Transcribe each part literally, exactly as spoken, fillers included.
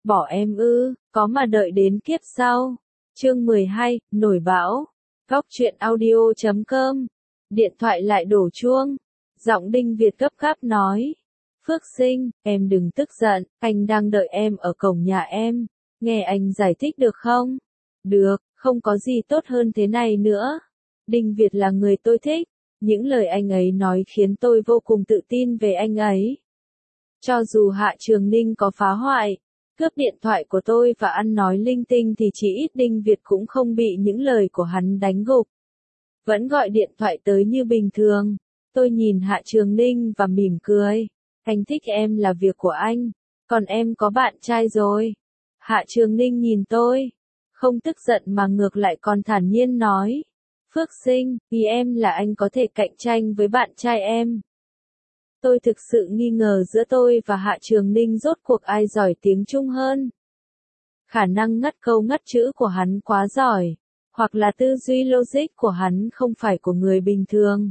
Bỏ em ư, có mà đợi đến kiếp sau. Chương mười hai, nổi bão. Góc truyện audio chấm com. Điện thoại lại đổ chuông. Giọng Đinh Việt gấp gáp nói. Phước Sinh, em đừng tức giận, anh đang đợi em ở cổng nhà em. Nghe anh giải thích được không? Được, không có gì tốt hơn thế này nữa. Đinh Việt là người tôi thích. Những lời anh ấy nói khiến tôi vô cùng tự tin về anh ấy. Cho dù Hạ Trường Ninh có phá hoại, cướp điện thoại của tôi và ăn nói linh tinh thì chỉ ít Đinh Việt cũng không bị những lời của hắn đánh gục. Vẫn gọi điện thoại tới như bình thường. Tôi nhìn Hạ Trường Ninh và mỉm cười. Anh thích em là việc của anh, còn em có bạn trai rồi. Hạ Trường Ninh nhìn tôi, không tức giận mà ngược lại còn thản nhiên nói. Phước Sinh, vì em là anh có thể cạnh tranh với bạn trai em. Tôi thực sự nghi ngờ giữa tôi và Hạ Trường Ninh rốt cuộc ai giỏi tiếng Trung hơn. Khả năng ngắt câu ngắt chữ của hắn quá giỏi, hoặc là tư duy logic của hắn không phải của người bình thường.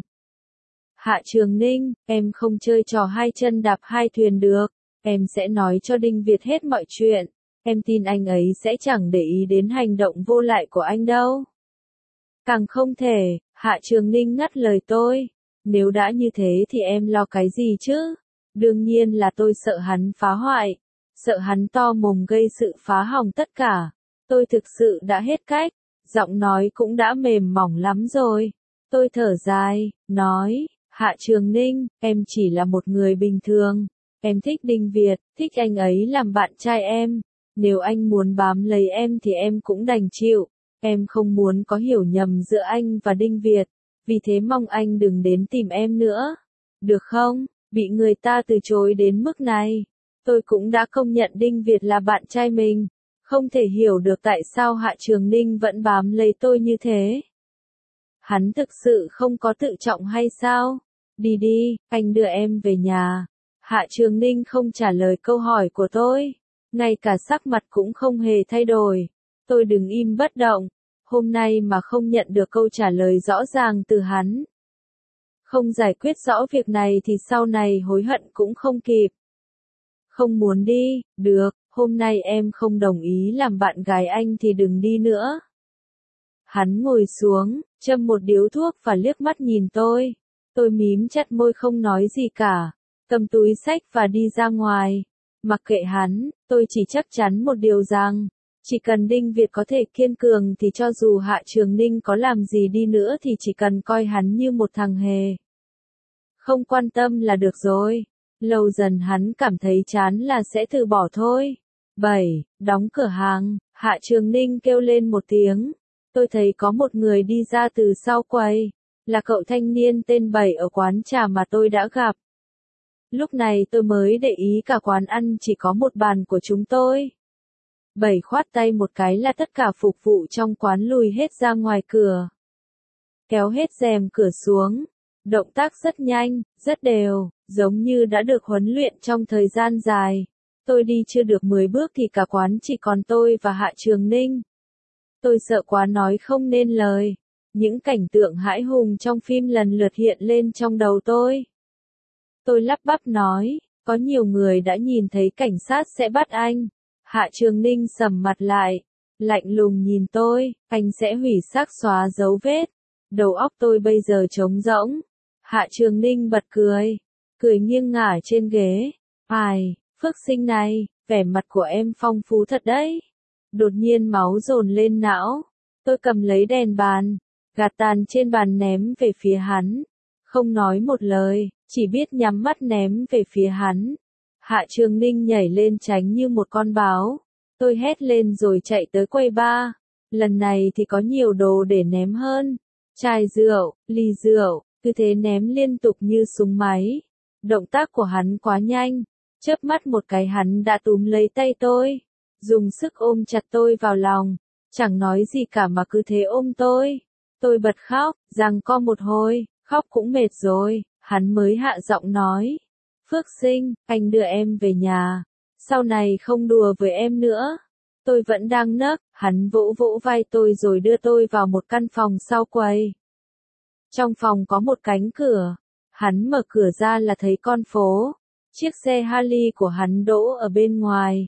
Hạ Trường Ninh, em không chơi trò hai chân đạp hai thuyền được, em sẽ nói cho Đinh Việt hết mọi chuyện, em tin anh ấy sẽ chẳng để ý đến hành động vô lại của anh đâu. Càng không thể, Hạ Trường Ninh ngắt lời tôi. Nếu đã như thế thì em lo cái gì chứ? Đương nhiên là tôi sợ hắn phá hoại, sợ hắn to mồm gây sự phá hỏng tất cả. Tôi thực sự đã hết cách, giọng nói cũng đã mềm mỏng lắm rồi. Tôi thở dài, nói, Hạ Trường Ninh, em chỉ là một người bình thường. Em thích Đinh Việt, thích anh ấy làm bạn trai em. Nếu anh muốn bám lấy em thì em cũng đành chịu. Em không muốn có hiểu nhầm giữa anh và Đinh Việt. Vì thế mong anh đừng đến tìm em nữa. Được không? Bị người ta từ chối đến mức này. Tôi cũng đã công nhận Đinh Việt là bạn trai mình. Không thể hiểu được tại sao Hạ Trường Ninh vẫn bám lấy tôi như thế. Hắn thực sự không có tự trọng hay sao? Đi đi, anh đưa em về nhà. Hạ Trường Ninh không trả lời câu hỏi của tôi. Ngay cả sắc mặt cũng không hề thay đổi. Tôi đứng im bất động. Hôm nay mà không nhận được câu trả lời rõ ràng từ hắn, không giải quyết rõ việc này thì sau này hối hận cũng không kịp. Không muốn đi, được, hôm nay em không đồng ý làm bạn gái anh thì đừng đi nữa. Hắn ngồi xuống, châm một điếu thuốc và liếc mắt nhìn tôi. Tôi mím chặt môi không nói gì cả, cầm túi xách và đi ra ngoài. Mặc kệ hắn, tôi chỉ chắc chắn một điều rằng, chỉ cần Đinh Việt có thể kiên cường thì cho dù Hạ Trường Ninh có làm gì đi nữa thì chỉ cần coi hắn như một thằng hề. Không quan tâm là được rồi. Lâu dần hắn cảm thấy chán là sẽ từ bỏ thôi. bảy. Đóng cửa hàng, Hạ Trường Ninh kêu lên một tiếng. Tôi thấy có một người đi ra từ sau quầy. Là cậu thanh niên tên Bảy ở quán trà mà tôi đã gặp. Lúc này tôi mới để ý cả quán ăn chỉ có một bàn của chúng tôi. Bảy khoát tay một cái là tất cả phục vụ trong quán lùi hết ra ngoài cửa. Kéo hết rèm cửa xuống. Động tác rất nhanh, rất đều, giống như đã được huấn luyện trong thời gian dài. Tôi đi chưa được mười bước thì cả quán chỉ còn tôi và Hạ Trường Ninh. Tôi sợ quá nói không nên lời. Những cảnh tượng hãi hùng trong phim lần lượt hiện lên trong đầu tôi. Tôi lắp bắp nói, có nhiều người đã nhìn thấy cảnh sát sẽ bắt anh. Hạ Trường Ninh sầm mặt lại, lạnh lùng nhìn tôi, anh sẽ hủy xác xóa dấu vết. Đầu óc tôi bây giờ trống rỗng. Hạ Trường Ninh bật cười, cười nghiêng ngả trên ghế. Ai, Phước Sinh này, vẻ mặt của em phong phú thật đấy. Đột nhiên máu dồn lên não. Tôi cầm lấy đèn bàn, gạt tàn trên bàn ném về phía hắn. Không nói một lời, chỉ biết nhắm mắt ném về phía hắn. Hạ Trường Ninh nhảy lên tránh như một con báo. Tôi hét lên rồi chạy tới quầy bar. Lần này thì có nhiều đồ để ném hơn. Chai rượu, ly rượu, cứ thế ném liên tục như súng máy. Động tác của hắn quá nhanh. Chớp mắt một cái hắn đã túm lấy tay tôi. Dùng sức ôm chặt tôi vào lòng. Chẳng nói gì cả mà cứ thế ôm tôi. Tôi bật khóc, giằng co một hồi, khóc cũng mệt rồi. Hắn mới hạ giọng nói. Phước Sinh, anh đưa em về nhà. Sau này không đùa với em nữa. Tôi vẫn đang nấc, hắn vỗ vỗ vai tôi rồi đưa tôi vào một căn phòng sau quầy. Trong phòng có một cánh cửa. Hắn mở cửa ra là thấy con phố. Chiếc xe Harley của hắn đỗ ở bên ngoài.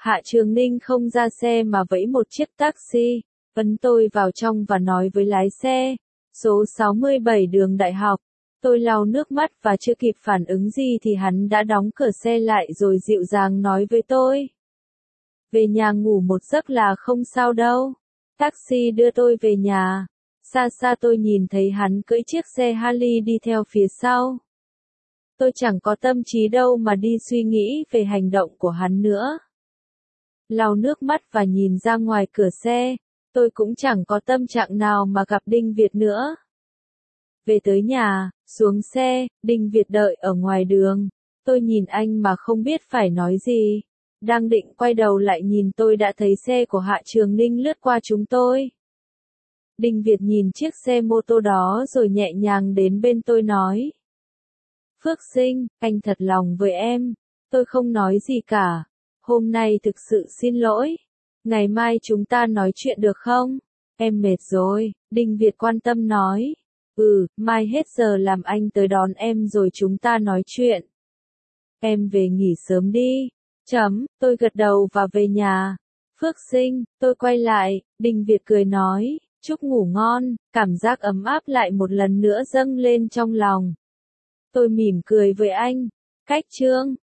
Hạ Trường Ninh không ra xe mà vẫy một chiếc taxi, ấn tôi vào trong và nói với lái xe, số sáu mươi bảy đường Đại học. Tôi lau nước mắt và chưa kịp phản ứng gì thì hắn đã đóng cửa xe lại rồi dịu dàng nói với tôi. Về nhà ngủ một giấc là không sao đâu. Taxi đưa tôi về nhà. Xa xa tôi nhìn thấy hắn cưỡi chiếc xe Harley đi theo phía sau. Tôi chẳng có tâm trí đâu mà đi suy nghĩ về hành động của hắn nữa. Lau nước mắt và nhìn ra ngoài cửa xe, tôi cũng chẳng có tâm trạng nào mà gặp Đinh Việt nữa. Về tới nhà, xuống xe, Đinh Việt đợi ở ngoài đường. Tôi nhìn anh mà không biết phải nói gì. Đang định quay đầu lại nhìn tôi đã thấy xe của Hạ Trường Ninh lướt qua chúng tôi. Đinh Việt nhìn chiếc xe mô tô đó rồi nhẹ nhàng đến bên tôi nói. Phước Sinh, anh thật lòng với em. Tôi không nói gì cả. Hôm nay thực sự xin lỗi. Ngày mai chúng ta nói chuyện được không? Em mệt rồi, Đinh Việt quan tâm nói. Ừ, mai hết giờ làm anh tới đón em rồi chúng ta nói chuyện. Em về nghỉ sớm đi. Chấm, tôi gật đầu và về nhà. Phước Sinh, tôi quay lại, Đinh Việt cười nói, chúc ngủ ngon, cảm giác ấm áp lại một lần nữa dâng lên trong lòng. Tôi mỉm cười với anh. Cách chương